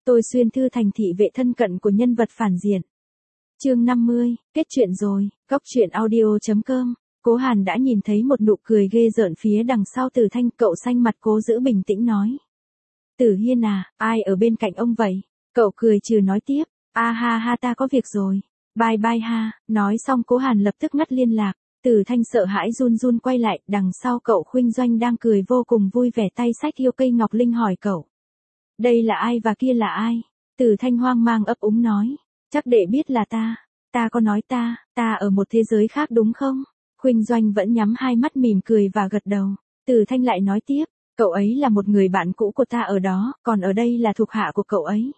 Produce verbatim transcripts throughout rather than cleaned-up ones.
Tôi xuyên thư thành thị vệ thân cận của nhân vật phản diện. Chương năm mươi, kết chuyện rồi, góc truyện audio chấm com. Cố Hàn đã nhìn thấy một nụ cười ghê rợn phía đằng sau Tử Thanh, cậu xanh mặt cố giữ bình tĩnh nói. Tử Hiên à, ai ở bên cạnh ông vậy? Cậu cười trừ nói tiếp, a ha ha ta có việc rồi, bye bye ha, nói xong Cố Hàn lập tức ngắt liên lạc. Tử Thanh sợ hãi run run quay lại, đằng sau cậu Khuynh Doanh đang cười vô cùng vui vẻ tay xách yêu cây ngọc linh hỏi cậu. Đây là ai và kia là ai? Tử Thanh hoang mang ấp úng nói, chắc đệ biết là ta, ta có nói ta, ta ở một thế giới khác đúng không? Khuynh Doanh vẫn nhắm hai mắt mỉm cười và gật đầu. Tử Thanh lại nói tiếp, cậu ấy là một người bạn cũ của ta ở đó, còn ở đây là thuộc hạ của cậu ấy.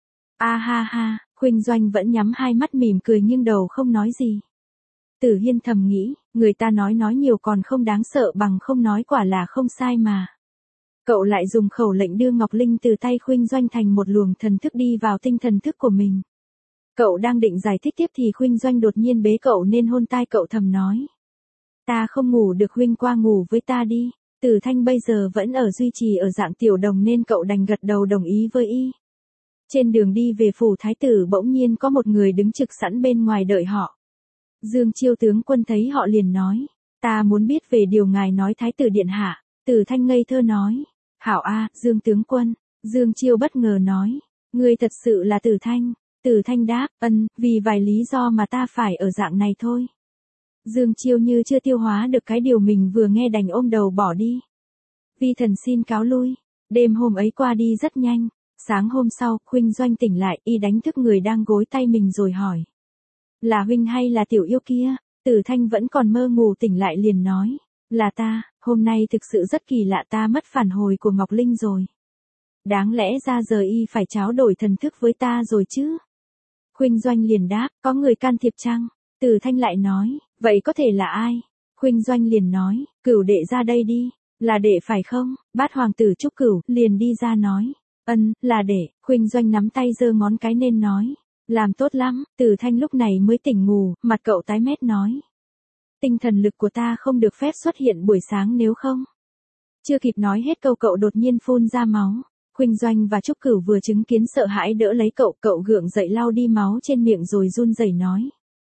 A ha ha, Khuynh Doanh vẫn nhắm hai mắt mỉm cười nhưng đầu không nói gì. Tử Hiên thầm nghĩ, người ta nói nói nhiều còn không đáng sợ bằng không nói, quả là không sai mà. Cậu lại dùng khẩu lệnh đưa Ngọc Linh từ tay Khuynh Doanh thành một luồng thần thức đi vào tinh thần thức của mình. Cậu đang định giải thích tiếp thì Khuynh Doanh đột nhiên bế cậu nên hôn tai cậu thầm nói. Ta không ngủ được, huynh qua ngủ với ta đi. Tử Thanh bây giờ vẫn ở duy trì ở dạng tiểu đồng nên cậu đành gật đầu đồng ý với y. Trên đường đi về phủ thái tử bỗng nhiên có một người đứng trực sẵn bên ngoài đợi họ. Dương Chiêu tướng quân thấy họ liền nói, ta muốn biết về điều ngài nói thái tử điện hạ. Tử Thanh ngây thơ nói, hảo a, Dương tướng quân. Dương Chiêu bất ngờ nói, ngươi thật sự là Tử Thanh. Tử Thanh đáp, ân, vì vài lý do mà ta phải ở dạng này thôi. Dương Chiêu như chưa tiêu hóa được cái điều mình vừa nghe đành ôm đầu bỏ đi. Vi thần xin cáo lui. Đêm hôm ấy qua đi rất nhanh. Sáng hôm sau, Khuynh Doanh tỉnh lại, y đánh thức người đang gối tay mình rồi hỏi. Là huynh hay là tiểu yêu kia? Tử Thanh vẫn còn mơ ngủ tỉnh lại liền nói. Là ta, hôm nay thực sự rất kỳ lạ, ta mất phản hồi của Ngọc Linh rồi. Đáng lẽ ra giờ y phải tráo đổi thần thức với ta rồi chứ? Khuynh Doanh liền đáp, có người can thiệp chăng? Tử Thanh lại nói, vậy có thể là ai? Khuynh Doanh liền nói, Cửu đệ ra đây đi. Là đệ phải không? Bát hoàng tử Trúc Cửu liền đi ra nói. Ân, là đệ. Khuynh Doanh nắm tay giơ ngón cái nên nói. Làm tốt lắm. Tử Thanh lúc này mới tỉnh ngủ, mặt cậu tái mét nói. Tinh thần lực của ta không được phép xuất hiện buổi sáng nếu không. Chưa kịp nói hết câu cậu đột nhiên phun ra máu. Khuynh Doanh và Trúc Cửu vừa chứng kiến sợ hãi đỡ lấy cậu, cậu gượng dậy lau đi máu trên miệng rồi run rẩy nói.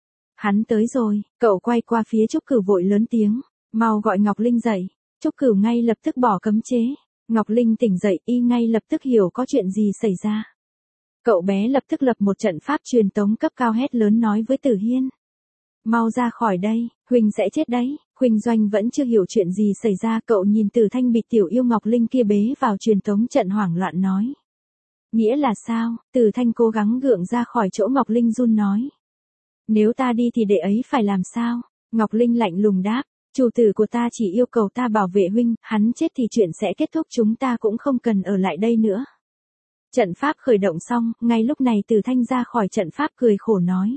Hắn tới rồi. Cậu quay qua phía Trúc Cửu vội lớn tiếng, mau gọi Ngọc Linh dậy. Trúc Cửu ngay lập tức bỏ cấm chế. Ngọc Linh tỉnh dậy, y ngay lập tức hiểu có chuyện gì xảy ra. Cậu bé lập tức lập một trận pháp truyền tống cấp cao hét lớn nói với Tử Hiên. Mau ra khỏi đây, huynh sẽ chết đấy. Khuynh Doanh vẫn chưa hiểu chuyện gì xảy ra, cậu nhìn Tử Thanh bị tiểu yêu Ngọc Linh kia bế vào truyền tống trận hoảng loạn nói. Nghĩa là sao? Tử Thanh cố gắng gượng ra khỏi chỗ Ngọc Linh run nói. Nếu ta đi thì đệ ấy phải làm sao? Ngọc Linh lạnh lùng đáp, chủ tử của ta chỉ yêu cầu ta bảo vệ huynh, hắn chết thì chuyện sẽ kết thúc, chúng ta cũng không cần ở lại đây nữa. Trận pháp khởi động xong, ngay lúc này Tử Thanh ra khỏi trận pháp cười khổ nói.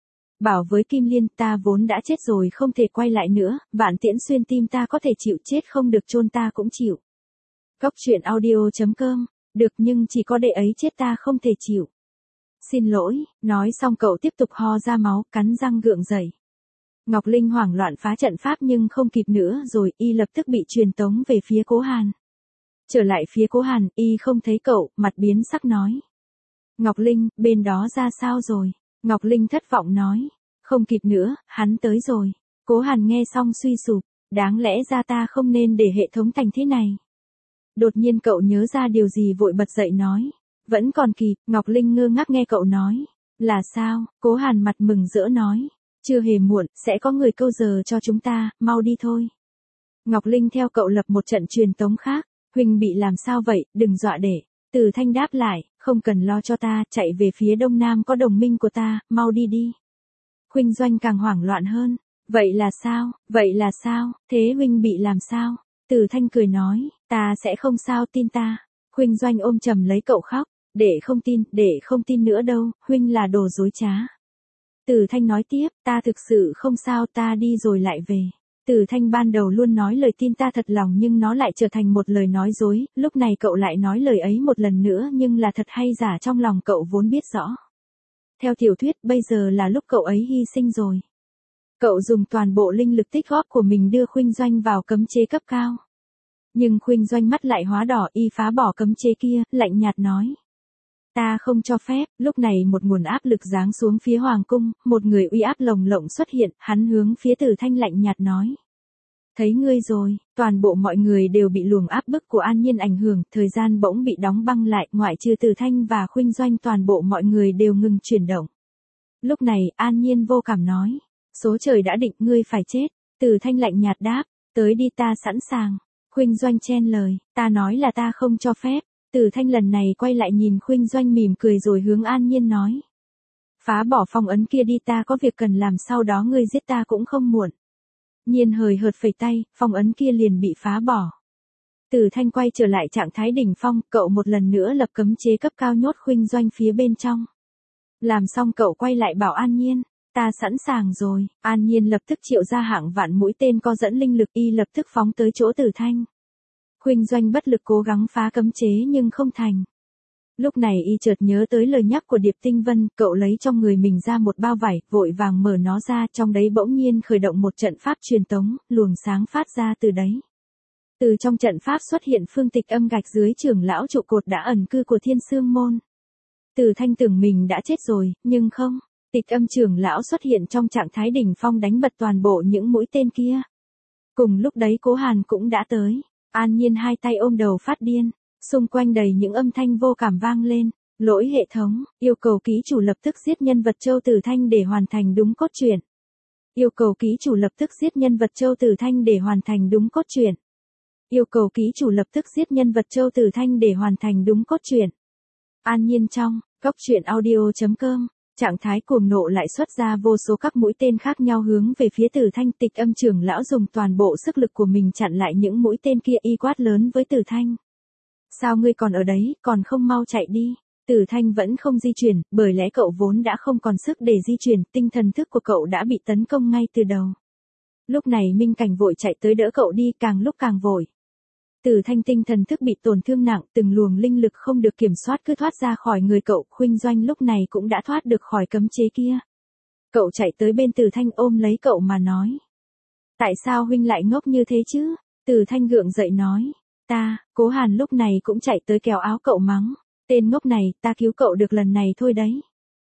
Bảo với Kim Liên, ta vốn đã chết rồi không thể quay lại nữa, vạn tiễn xuyên tim ta có thể chịu, chết không được chôn ta cũng chịu. Góc truyện audio chấm com, được nhưng chỉ có đệ ấy chết ta không thể chịu. Xin lỗi, nói xong cậu tiếp tục ho ra máu, cắn răng gượng dậy. Ngọc Linh hoảng loạn phá trận pháp nhưng không kịp nữa rồi, y lập tức bị truyền tống về phía Cố Hàn. Trở lại phía Cố Hàn, y không thấy cậu, mặt biến sắc nói. Ngọc Linh, bên đó ra sao rồi? Ngọc Linh thất vọng nói. Không kịp nữa, hắn tới rồi. Cố Hàn nghe xong suy sụp, đáng lẽ ra ta không nên để hệ thống thành thế này. Đột nhiên cậu nhớ ra điều gì vội bật dậy nói. Vẫn còn kịp. Ngọc Linh ngơ ngác nghe cậu nói. Là sao? Cố Hàn mặt mừng rỡ nói. Chưa hề muộn, sẽ có người câu giờ cho chúng ta, mau đi thôi. Ngọc Linh theo cậu lập một trận truyền tống khác. Huynh bị làm sao vậy, đừng dọa đệ. Tử Thanh đáp lại, không cần lo cho ta, chạy về phía đông nam có đồng minh của ta, mau đi đi. Khuynh Doanh càng hoảng loạn hơn. Vậy là sao, vậy là sao, thế huynh bị làm sao? Tử Thanh cười nói, ta sẽ không sao, tin ta. Khuynh Doanh ôm chầm lấy cậu khóc, để không tin, để không tin nữa đâu, huynh là đồ dối trá. Tử Thanh nói tiếp, ta thực sự không sao, ta đi rồi lại về. Tử Thanh ban đầu luôn nói lời tin ta thật lòng nhưng nó lại trở thành một lời nói dối, lúc này cậu lại nói lời ấy một lần nữa nhưng là thật hay giả trong lòng cậu vốn biết rõ. Theo tiểu thuyết, bây giờ là lúc cậu ấy hy sinh rồi. Cậu dùng toàn bộ linh lực tích góp của mình đưa Khuynh Doanh vào cấm chế cấp cao. Nhưng Khuynh Doanh mắt lại hóa đỏ, y phá bỏ cấm chế kia, lạnh nhạt nói. Ta không cho phép. Lúc này một nguồn áp lực giáng xuống phía hoàng cung, một người uy áp lồng lộng xuất hiện, hắn hướng phía Từ Thanh lạnh nhạt nói. Thấy ngươi rồi, toàn bộ mọi người đều bị luồng áp bức của An Nhiên ảnh hưởng, thời gian bỗng bị đóng băng lại, ngoại trừ Từ Thanh và Khuynh Doanh toàn bộ mọi người đều ngừng chuyển động. Lúc này, An Nhiên vô cảm nói, số trời đã định ngươi phải chết. Từ Thanh lạnh nhạt đáp, tới đi ta sẵn sàng. Khuynh Doanh chen lời, ta nói là ta không cho phép. Từ Thanh lần này quay lại nhìn Khuynh Doanh mỉm cười rồi hướng An Nhiên nói. Phá bỏ phong ấn kia đi, ta có việc cần làm, sau đó ngươi giết ta cũng không muộn. Nhiên hời hợt phẩy tay, phong ấn kia liền bị phá bỏ. Từ Thanh quay trở lại trạng thái đỉnh phong, cậu một lần nữa lập cấm chế cấp cao nhốt Khuynh Doanh phía bên trong. Làm xong cậu quay lại bảo An Nhiên, ta sẵn sàng rồi. An Nhiên lập tức triệu ra hạng vạn mũi tên có dẫn linh lực, y lập tức phóng tới chỗ Từ Thanh. Khuynh Doanh bất lực cố gắng phá cấm chế nhưng không thành. Lúc này y chợt nhớ tới lời nhắc của Điệp Tinh Vân, cậu lấy trong người mình ra một bao vải, vội vàng mở nó ra, trong đấy bỗng nhiên khởi động một trận pháp truyền tống, luồng sáng phát ra từ đấy. Từ trong trận pháp xuất hiện Phương Tịch Âm gạch dưới trưởng lão trụ cột đã ẩn cư của Thiên Sương Môn. Từ Thanh tưởng mình đã chết rồi, nhưng không, Tịch Âm trưởng lão xuất hiện trong trạng thái đỉnh phong đánh bật toàn bộ những mũi tên kia. Cùng lúc đấy Cố Hàn cũng đã tới. An Nhiên hai tay ôm đầu phát điên, xung quanh đầy những âm thanh vô cảm vang lên, lỗi hệ thống, yêu cầu ký chủ lập tức giết nhân vật Châu Tử Thanh để hoàn thành đúng cốt truyện. Yêu cầu ký chủ lập tức giết nhân vật Châu Tử Thanh để hoàn thành đúng cốt truyện. Yêu cầu ký chủ lập tức giết nhân vật Châu Tử Thanh để hoàn thành đúng cốt truyện. An Nhiên trong, góc truyện audio chấm com. Trạng thái cuồng nộ lại xuất ra vô số các mũi tên khác nhau hướng về phía Từ Thanh. Tịch Âm trưởng lão dùng toàn bộ sức lực của mình chặn lại những mũi tên kia, y quát lớn với Từ Thanh. Sao ngươi còn ở đấy, còn không mau chạy đi. Từ Thanh vẫn không di chuyển, bởi lẽ cậu vốn đã không còn sức để di chuyển, tinh thần thức của cậu đã bị tấn công ngay từ đầu. Lúc này Minh Cảnh vội chạy tới đỡ cậu đi, càng lúc càng vội. Từ Thanh tinh thần thức bị tổn thương nặng, từng luồng linh lực không được kiểm soát cứ thoát ra khỏi người cậu. Khuynh Doanh lúc này cũng đã thoát được khỏi cấm chế kia. Cậu chạy tới bên Từ Thanh ôm lấy cậu mà nói. Tại sao huynh lại ngốc như thế chứ? Từ Thanh gượng dậy nói. Ta, Cố Hàn lúc này cũng chạy tới kéo áo cậu mắng. Tên ngốc này, ta cứu cậu được lần này thôi đấy.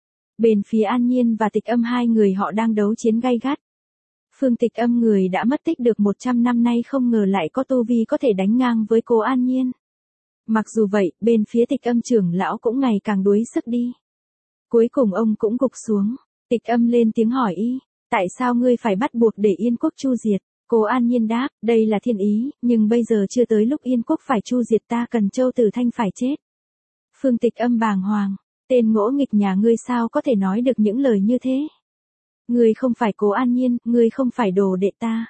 Bên phía An Nhiên và Tịch Âm hai người họ đang đấu chiến gay gắt. Phương Tịch Âm người đã mất tích được một trăm năm nay không ngờ lại có tu vi có thể đánh ngang với cô An Nhiên. Mặc dù vậy, bên phía Tịch Âm trưởng lão cũng ngày càng đuối sức đi. Cuối cùng ông cũng gục xuống. Tịch Âm lên tiếng hỏi y, tại sao ngươi phải bắt buộc để Yên Quốc chu diệt? Cô An Nhiên đáp, đây là thiên ý, nhưng bây giờ chưa tới lúc Yên Quốc phải chu diệt, ta cần Châu Tử Thanh phải chết. Phương Tịch Âm bàng hoàng, tên ngỗ nghịch nhà ngươi sao có thể nói được những lời như thế? Ngươi không phải Cố An Nhiên, ngươi không phải đồ đệ ta.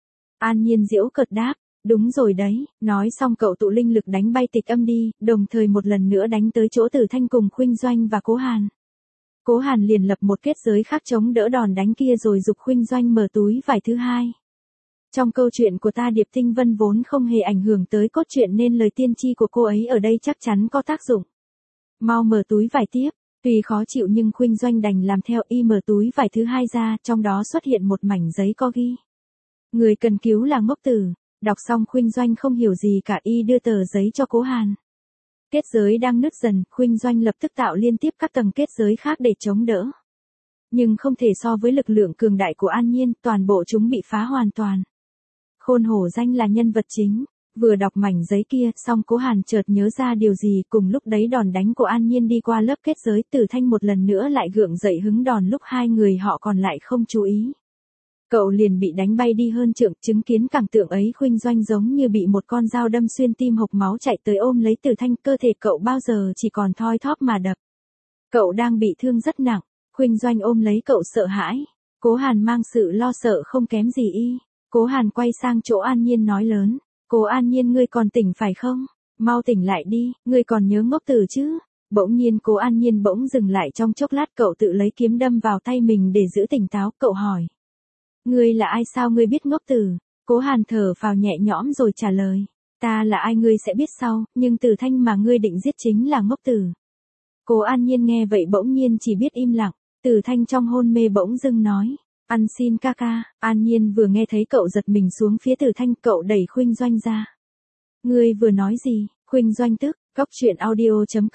An Nhiên giễu cợt đáp, đúng rồi đấy. Nói xong cậu tụ linh lực đánh bay Tịch Âm đi, đồng thời một lần nữa đánh tới chỗ Tử Thanh cùng Khuynh Doanh và Cố Hàn. Cố Hàn liền lập một kết giới khác chống đỡ đòn đánh kia rồi giục Khuynh Doanh mở túi vải thứ hai. Trong câu chuyện của ta, Điệp Tinh Vân vốn không hề ảnh hưởng tới cốt truyện nên lời tiên tri của cô ấy ở đây chắc chắn có tác dụng. Mau mở túi vải tiếp. Tuy khó chịu nhưng Khuynh Doanh đành làm theo, y mở túi vải thứ hai ra, trong đó xuất hiện một mảnh giấy có ghi. Người cần cứu là ngốc tử. Đọc xong Khuynh Doanh không hiểu gì cả, y đưa tờ giấy cho Cố Hàn. Kết giới đang nứt dần, Khuynh Doanh lập tức tạo liên tiếp các tầng kết giới khác để chống đỡ. Nhưng không thể so với lực lượng cường đại của An Nhiên, toàn bộ chúng bị phá hoàn toàn. Khôn Hổ Danh là nhân vật chính. Vừa đọc mảnh giấy kia, xong Cố Hàn chợt nhớ ra điều gì, cùng lúc đấy đòn đánh của An Nhiên đi qua lớp kết giới, Tử Thanh một lần nữa lại gượng dậy hứng đòn lúc hai người họ còn lại không chú ý. Cậu liền bị đánh bay đi hơn trượng, chứng kiến cảnh tượng ấy Khuynh Doanh giống như bị một con dao đâm xuyên tim, hộc máu chạy tới ôm lấy Tử Thanh, cơ thể cậu bao giờ chỉ còn thoi thóp mà đập. Cậu đang bị thương rất nặng, Khuynh Doanh ôm lấy cậu sợ hãi. Cố Hàn mang sự lo sợ không kém gì y. Cố Hàn quay sang chỗ An Nhiên nói lớn. Cố An Nhiên, ngươi còn tỉnh phải không? Mau tỉnh lại đi, ngươi còn nhớ ngốc tử chứ? Bỗng nhiên Cố An Nhiên bỗng dừng lại trong chốc lát, cậu tự lấy kiếm đâm vào tay mình để giữ tỉnh táo, cậu hỏi. Ngươi là ai, sao ngươi biết ngốc tử? Cố Hàn thở phào nhẹ nhõm rồi trả lời. Ta là ai ngươi sẽ biết sau, nhưng Tử Thanh mà ngươi định giết chính là ngốc tử. Cố An Nhiên nghe vậy bỗng nhiên chỉ biết im lặng. Tử Thanh trong hôn mê bỗng dưng nói. Ăn xin ca ca. An Nhiên vừa nghe thấy cậu giật mình xuống phía Tử Thanh, cậu đẩy Khuynh Doanh ra. Ngươi vừa nói gì? Khuynh Doanh tức, góc truyện audio chấm com.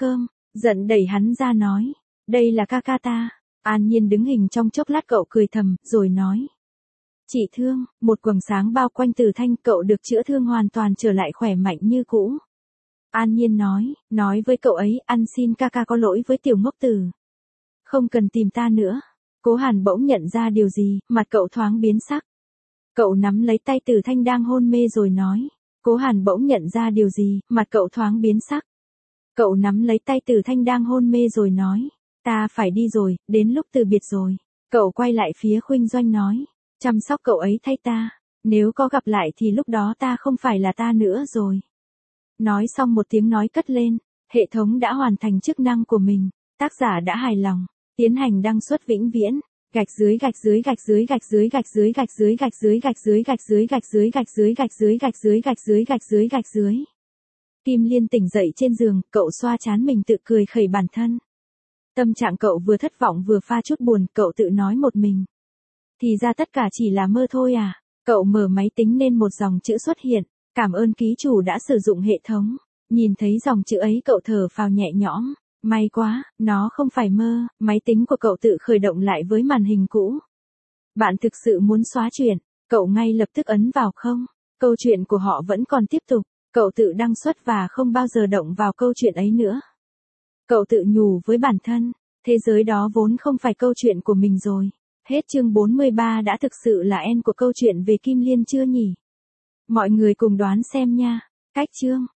Giận đẩy hắn ra nói. Đây là ca ca ta. An Nhiên đứng hình trong chốc lát cậu cười thầm, rồi nói. Chị thương, một quầng sáng bao quanh Từ Thanh, cậu được chữa thương hoàn toàn trở lại khỏe mạnh như cũ. An Nhiên nói, nói với cậu ấy, ăn xin ca ca có lỗi với tiểu ngốc tử. Không cần tìm ta nữa. Cố Hàn bỗng nhận ra điều gì, mặt cậu thoáng biến sắc. Cậu nắm lấy tay Từ Thanh đang hôn mê rồi nói. Cố Hàn bỗng nhận ra điều gì, mặt cậu thoáng biến sắc. Cậu nắm lấy tay Từ Thanh đang hôn mê rồi nói. Ta phải đi rồi, đến lúc từ biệt rồi. Cậu quay lại phía Khuynh Doanh nói. Chăm sóc cậu ấy thay ta. Nếu có gặp lại thì lúc đó ta không phải là ta nữa rồi. Nói xong một tiếng nói cất lên. Hệ thống đã hoàn thành chức năng của mình. Tác giả đã hài lòng. Tiến hành đăng xuất vĩnh viễn. Gạch dưới gạch dưới gạch dưới gạch dưới gạch dưới gạch dưới gạch dưới gạch dưới gạch dưới gạch dưới gạch dưới gạch dưới gạch dưới gạch dưới gạch dưới gạch dưới. Kim Liên tỉnh dậy trên giường, cậu xoa trán mình tự cười khẩy bản thân. Tâm trạng cậu vừa thất vọng vừa pha chút buồn, cậu tự nói một mình. Thì ra tất cả chỉ là mơ thôi à. Cậu mở máy tính nên một dòng chữ xuất hiện. Cảm ơn ký chủ đã sử dụng hệ thống. Nhìn thấy dòng chữ ấy cậu thở phào nhẹ nhõm. May quá, nó không phải mơ, máy tính của cậu tự khởi động lại với màn hình cũ. Bạn thực sự muốn xóa chuyện, cậu ngay lập tức ấn vào không. Câu chuyện của họ vẫn còn tiếp tục, cậu tự đăng xuất và không bao giờ động vào câu chuyện ấy nữa. Cậu tự nhủ với bản thân, thế giới đó vốn không phải câu chuyện của mình rồi. Hết chương bốn mươi ba đã thực sự là end của câu chuyện về Kim Liên chưa nhỉ? Mọi người cùng đoán xem nha. Cách chương